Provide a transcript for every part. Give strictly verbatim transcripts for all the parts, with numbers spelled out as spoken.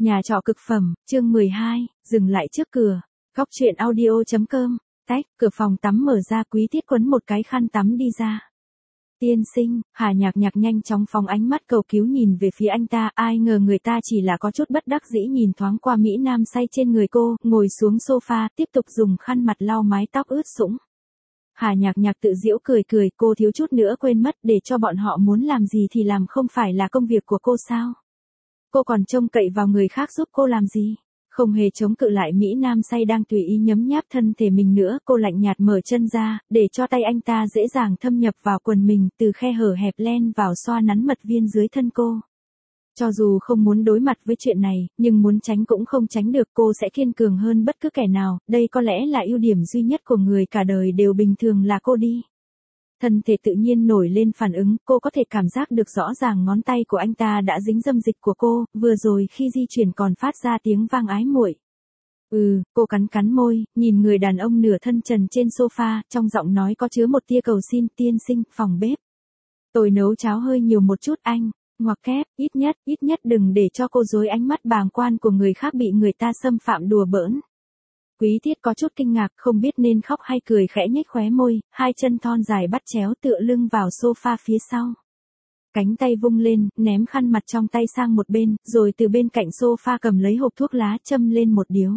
Nhà trọ cực phẩm, chương mười hai, dừng lại trước cửa. Góc truyện audio.com, tách, cửa phòng tắm mở ra, Quý Tiết quấn một cái khăn tắm đi ra. Tiên sinh, Hà Nhạc Nhạc nhanh chóng phóng ánh mắt cầu cứu nhìn về phía anh ta, ai ngờ người ta chỉ là có chút bất đắc dĩ nhìn thoáng qua Mỹ Nam say trên người cô, ngồi xuống sofa, tiếp tục dùng khăn mặt lau mái tóc ướt sũng. Hà Nhạc Nhạc tự giễu cười cười, cô thiếu chút nữa quên mất, để cho bọn họ muốn làm gì thì làm, không phải là công việc của cô sao? Cô còn trông cậy vào người khác giúp cô làm gì? Không hề chống cự lại Mỹ Nam say đang tùy ý nhấm nháp thân thể mình nữa, cô lạnh nhạt mở chân ra, để cho tay anh ta dễ dàng thâm nhập vào quần mình, từ khe hở hẹp len vào xoa nắn mật viên dưới thân cô. Cho dù không muốn đối mặt với chuyện này, nhưng muốn tránh cũng không tránh được, cô sẽ kiên cường hơn bất cứ kẻ nào, đây có lẽ là ưu điểm duy nhất của người cả đời đều bình thường là cô đi. Thân thể tự nhiên nổi lên phản ứng, cô có thể cảm giác được rõ ràng ngón tay của anh ta đã dính dâm dịch của cô, vừa rồi khi di chuyển còn phát ra tiếng vang ái muội. Ừ, cô cắn cắn môi, nhìn người đàn ông nửa thân trần trên sofa, trong giọng nói có chứa một tia cầu xin, tiên sinh, phòng bếp. Tôi nấu cháo hơi nhiều một chút anh, ngoặc kép, ít nhất, ít nhất đừng để cho cô dối ánh mắt bàng quan của người khác bị người ta xâm phạm đùa bỡn. Quý Tiết có chút kinh ngạc, không biết nên khóc hay cười, khẽ nhếch khóe môi, hai chân thon dài bắt chéo tựa lưng vào sofa phía sau. Cánh tay vung lên, ném khăn mặt trong tay sang một bên, rồi từ bên cạnh sofa cầm lấy hộp thuốc lá châm lên một điếu.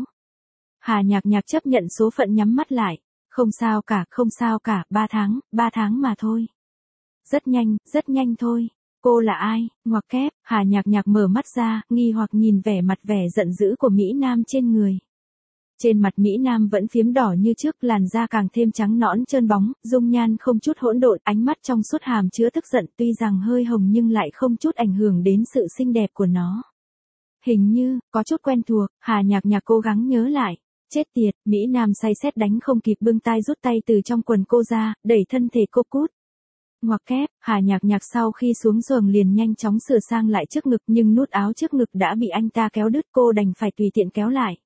Hà Nhạc Nhạc chấp nhận số phận nhắm mắt lại. Không sao cả, không sao cả, ba tháng, ba tháng mà thôi. Rất nhanh, rất nhanh thôi. Cô là ai? Ngoặc kép, Hà Nhạc Nhạc mở mắt ra, nghi hoặc nhìn vẻ mặt vẻ giận dữ của Mỹ Nam trên người. Trên mặt Mỹ Nam vẫn phiếm đỏ như trước, làn da càng thêm trắng nõn trơn bóng, dung nhan không chút hỗn độn, ánh mắt trong suốt hàm chứa tức giận, tuy rằng hơi hồng nhưng lại không chút ảnh hưởng đến sự xinh đẹp của nó. Hình như, có chút quen thuộc, Hà Nhạc Nhạc cố gắng nhớ lại. Chết tiệt, Mỹ Nam say sét đánh không kịp bưng tay rút tay từ trong quần cô ra, đẩy thân thể cô cút. Ngoặc kép, Hà Nhạc Nhạc sau khi xuống giường liền nhanh chóng sửa sang lại trước ngực, nhưng nút áo trước ngực đã bị anh ta kéo đứt, cô đành phải tùy tiện kéo lại.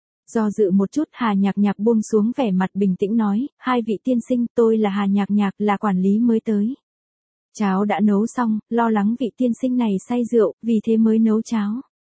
Do dự một chút, Hà Nhạc Nhạc buông xuống vẻ mặt bình tĩnh nói, hai vị tiên sinh, tôi là Hà Nhạc Nhạc, là quản lý mới tới. Cháo đã nấu xong, lo lắng vị tiên sinh này say rượu, vì thế mới nấu cháo.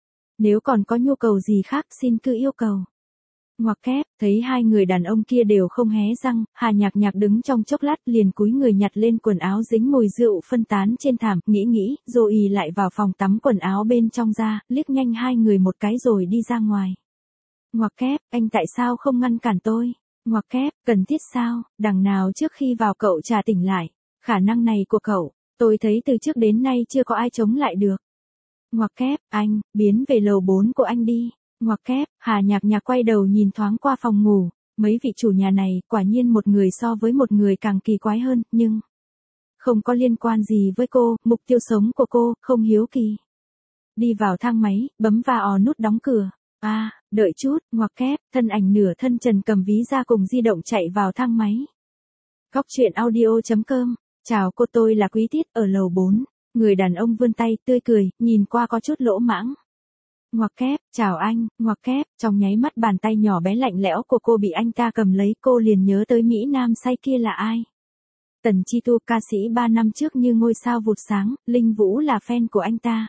Nếu còn có nhu cầu gì khác, xin cứ yêu cầu. Ngoặc kép, thấy hai người đàn ông kia đều không hé răng, Hà Nhạc Nhạc đứng trong chốc lát liền cúi người nhặt lên quần áo dính mùi rượu phân tán trên thảm, nghĩ nghĩ, rồi ì lại vào phòng tắm quần áo bên trong ra, liếc nhanh hai người một cái rồi đi ra ngoài. Ngoặc kép, anh tại sao không ngăn cản tôi? Ngoặc kép, cần thiết sao? Đằng nào trước khi vào cậu trà tỉnh lại. Khả năng này của cậu, tôi thấy từ trước đến nay chưa có ai chống lại được. Ngoặc kép, anh, biến về lầu bốn của anh đi. Ngoặc kép, Hà Nhạc Nhạc quay đầu nhìn thoáng qua phòng ngủ. Mấy vị chủ nhà này, quả nhiên một người so với một người càng kỳ quái hơn, nhưng không có liên quan gì với cô, mục tiêu sống của cô, không hiếu kỳ. Đi vào thang máy, bấm vào nút đóng cửa. À, đợi chút, ngoặc kép, thân ảnh nửa thân trần cầm ví ra cùng di động chạy vào thang máy. Góc truyện audio.com, chào cô, tôi là Quý Tiết, ở lầu bốn. Người đàn ông vươn tay, tươi cười, nhìn qua có chút lỗ mãng. Ngoặc kép, chào anh, ngoặc kép, trong nháy mắt bàn tay nhỏ bé lạnh lẽo của cô bị anh ta cầm lấy, cô liền nhớ tới Mỹ Nam say kia là ai. Tần Chi Tu, ca sĩ ba năm trước như ngôi sao vụt sáng, Linh Vũ là fan của anh ta.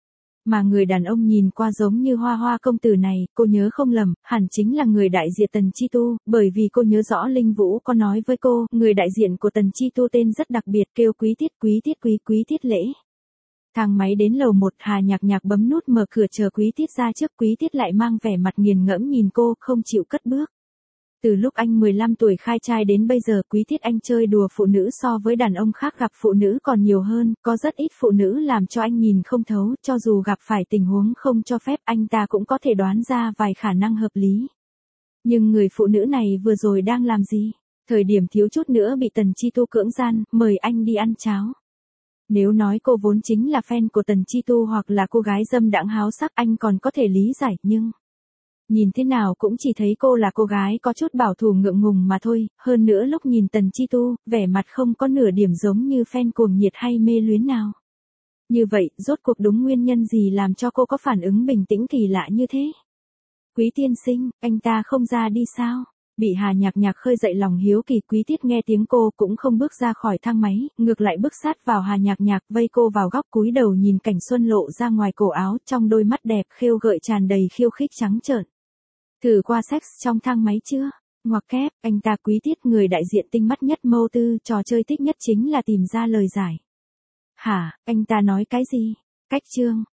Mà người đàn ông nhìn qua giống như Hoa Hoa công tử này, cô nhớ không lầm, hẳn chính là người đại diện Tần Chi Tu, bởi vì cô nhớ rõ Linh Vũ có nói với cô, người đại diện của Tần Chi Tu tên rất đặc biệt, kêu Quý Tiết, Quý Tiết Quý Quý Tiết Lễ. Thang máy đến lầu một, Hà Nhạc Nhạc bấm nút mở cửa chờ Quý Tiết ra trước, Quý Tiết lại mang vẻ mặt nghiền ngẫm nhìn cô, không chịu cất bước. Từ lúc anh mười lăm tuổi khai trai đến bây giờ, Quý Tiết anh chơi đùa phụ nữ so với đàn ông khác gặp phụ nữ còn nhiều hơn, có rất ít phụ nữ làm cho anh nhìn không thấu, cho dù gặp phải tình huống không cho phép anh ta cũng có thể đoán ra vài khả năng hợp lý. Nhưng người phụ nữ này vừa rồi đang làm gì? Thời điểm thiếu chút nữa bị Tần Chi Tu cưỡng gian, mời anh đi ăn cháo. Nếu nói cô vốn chính là fan của Tần Chi Tu hoặc là cô gái dâm đãng háo sắc, anh còn có thể lý giải, nhưng nhìn thế nào cũng chỉ thấy cô là cô gái có chút bảo thủ ngượng ngùng mà thôi, hơn nữa lúc nhìn Tần Chi Tu, vẻ mặt không có nửa điểm giống như fan cuồng nhiệt hay mê luyến nào. Như vậy, rốt cuộc đúng nguyên nhân gì làm cho cô có phản ứng bình tĩnh kỳ lạ như thế? Quý tiên sinh, anh ta không ra đi sao? Bị Hà Nhạc Nhạc khơi dậy lòng hiếu kỳ, Quý Tiết nghe tiếng cô cũng không bước ra khỏi thang máy, ngược lại bước sát vào Hà Nhạc Nhạc, vây cô vào góc, cúi đầu nhìn cảnh xuân lộ ra ngoài cổ áo, trong đôi mắt đẹp khêu gợi tràn đầy khiêu khích trắng trợn. Thử qua sex trong thang máy chưa? Ngoặc kép, anh ta Quý Tiết người đại diện tinh mắt nhất mâu tư, trò chơi thích nhất chính là tìm ra lời giải. Hả, anh ta nói cái gì? Cách chương.